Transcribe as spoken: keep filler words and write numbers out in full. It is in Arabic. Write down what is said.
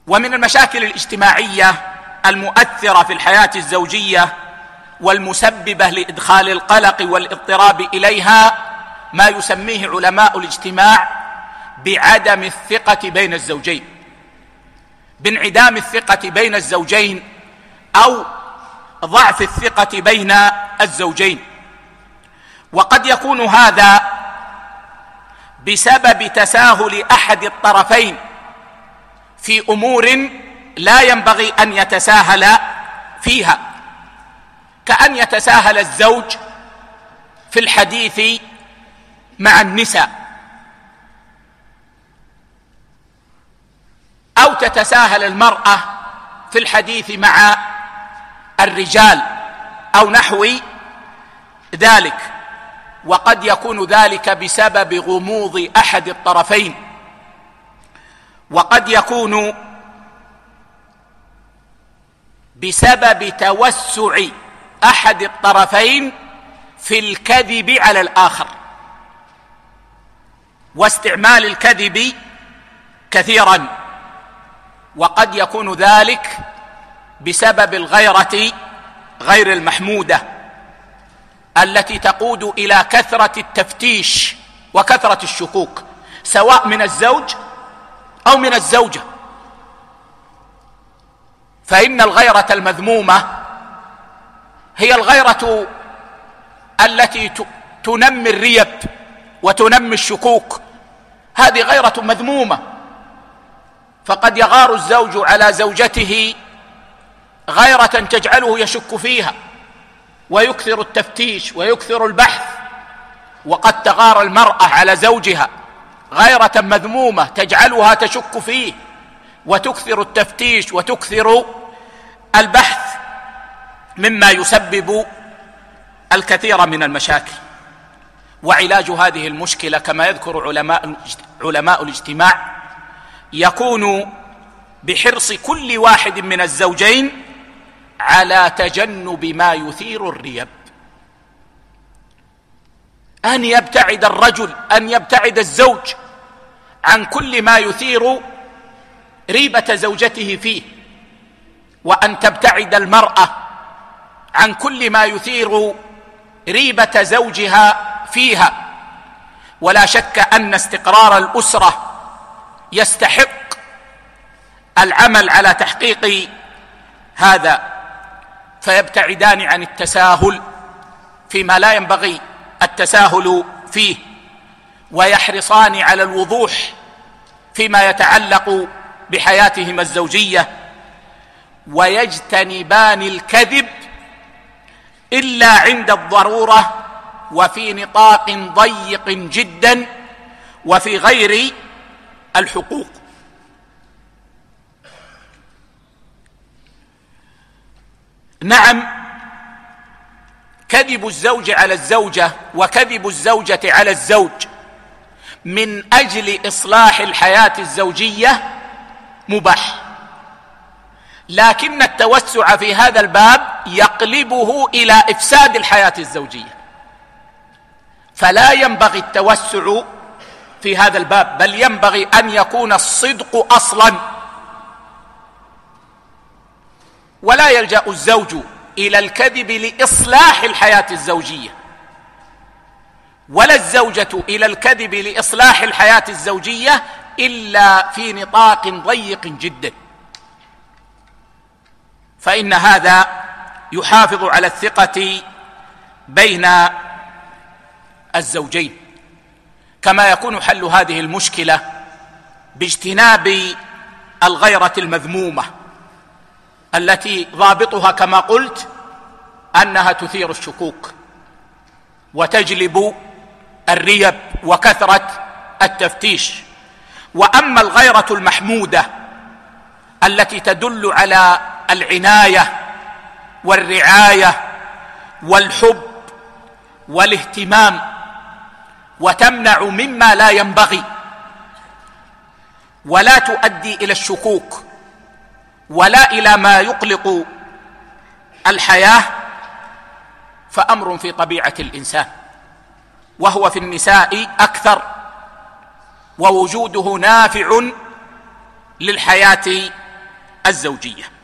ومن المشاكل الاجتماعية المؤثرة في الحياة الزوجية والمسببة لإدخال القلق والاضطراب إليها ما يسميه علماء الاجتماع بعدم الثقة بين الزوجين، بانعدام الثقة بين الزوجين أو ضعف الثقة بين الزوجين. وقد يكون هذا بسبب تساهل أحد الطرفين في أمور لا ينبغي أن يتساهل فيها، كأن يتساهل الزوج في الحديث مع النساء، أو تتساهل المرأة في الحديث مع الرجال أو نحو ذلك. وقد يكون ذلك بسبب غموض أحد الطرفين، وقد يكون بسبب توسع أحد الطرفين في الكذب على الآخر واستعمال الكذب كثيرا. وقد يكون ذلك بسبب الغيرة غير المحمودة التي تقود إلى كثرة التفتيش وكثرة الشكوك، سواء من الزوج أو من الزوجة. فإن الغيرة المذمومة هي الغيرة التي تنمي الريب وتنمي الشكوك، هذه غيرة مذمومة. فقد يغار الزوج على زوجته غيرة تجعله يشك فيها ويكثر التفتيش ويكثر البحث، وقد تغار المرأة على زوجها غيرة مذمومة تجعلها تشك فيه وتكثر التفتيش وتكثر البحث، مما يسبب الكثير من المشاكل. وعلاج هذه المشكلة كما يذكر علماء علماء الاجتماع يكون بحرص كل واحد من الزوجين على تجنب ما يثير الريب، أن يبتعد الرجل أن يبتعد الزوج عن كل ما يثير ريبة زوجته فيه، وأن تبتعد المرأة عن كل ما يثير ريبة زوجها فيها. ولا شك أن استقرار الأسرة يستحق العمل على تحقيق هذا، فيبتعدان عن التساهل فيما لا ينبغي التساهل فيه، ويحرصان على الوضوح فيما يتعلق بحياتهما الزوجية، ويجتنبان الكذب إلا عند الضرورة وفي نطاق ضيق جدا وفي غير الحقوق. نعم، كذب الزوج على الزوجة وكذب الزوجة على الزوج من أجل إصلاح الحياة الزوجية مباح، لكن التوسع في هذا الباب يقلبه إلى إفساد الحياة الزوجية، فلا ينبغي التوسع في هذا الباب، بل ينبغي أن يكون الصدق أصلا. ولا يلجأ الزوج إلى الكذب لإصلاح الحياة الزوجية، ولا الزوجة إلى الكذب لإصلاح الحياة الزوجية إلا في نطاق ضيق جدا، فإن هذا يحافظ على الثقة بين الزوجين. كما يكون حل هذه المشكلة باجتناب الغيرة المذمومة التي ضابطها كما قلت أنها تثير الشكوك وتجلب الريب وكثرة التفتيش. وأما الغيرة المحمودة التي تدل على العناية والرعاية والحب والاهتمام وتمنع مما لا ينبغي ولا تؤدي إلى الشكوك ولا إلى ما يقلق الحياة، فأمر في طبيعة الإنسان، وهو في النساء أكثر، ووجوده نافع للحياة الزوجيه.